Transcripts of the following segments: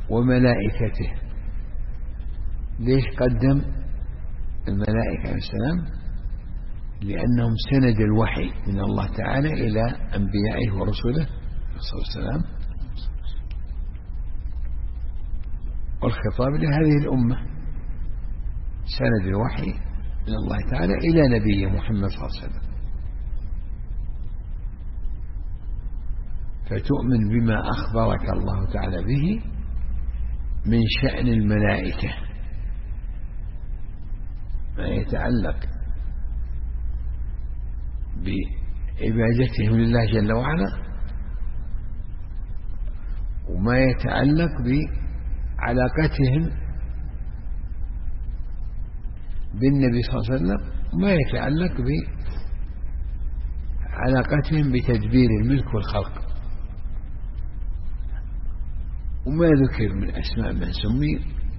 وملائكته. ليش قدم الملائكة عليه السلام؟ لأنهم سند الوحي من الله تعالى إلى أنبيائه ورسله صلى الله عليه وسلم، والخطاب لهذه الأمة، سند الوحي من الله تعالى إلى نبيه محمد صلى الله عليه وسلم. فتؤمن بما أخبرك الله تعالى به من شأن الملائكة، ما يتعلق بعبادتهم لله جل وعلا، وما يتعلق بعلاقتهم بالنبي صلى الله عليه وسلم، وما يتعلق بعلاقتهم بتدبير الملك والخلق، وما ذكر من أسماء من سمي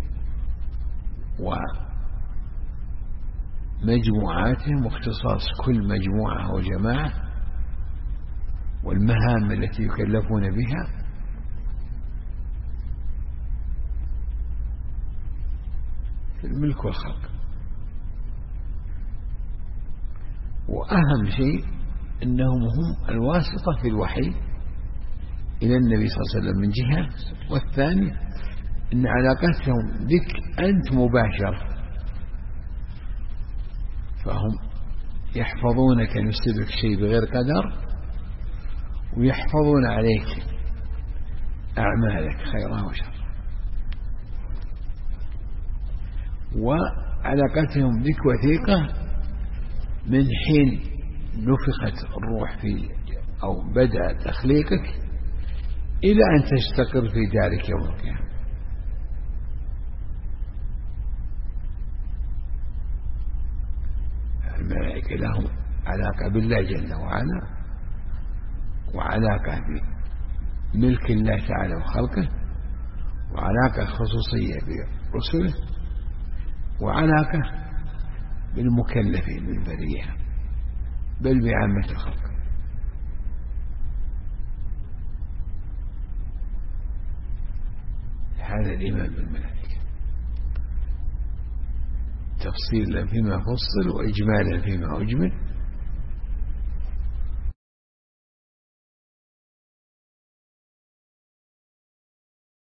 ومجموعاتهم واختصاص كل مجموعة وجماعة والمهام التي يكلفون بها. في الملك والخلق. وأهم شيء أنهم هم الواسطة في الوحي إلى النبي صلى الله عليه وسلم من جهة، والثاني أن علاقتهم بك أنت مباشرة، فهم يحفظونك أن يصيبك شيء بغير قدر، ويحفظون عليك أعمالك خيرها وشرها. وعلاقتهم بك وثيقة من حين نفخت الروح في أو بدأ تخليقك إلى أن تستقر في دارك يوم القيامة. الملائكة لهم علاقة بالله جل وعلا، وعلاقة بملك الله تعالى وخلقه، وعلاقة خصوصية برسله، وعلاقة بالمكلفين بالبرية بل بعامة الخلق. هذا الإيمان بالملائكة تفصيلا فيما فصل وإجمالا فيما أجمل.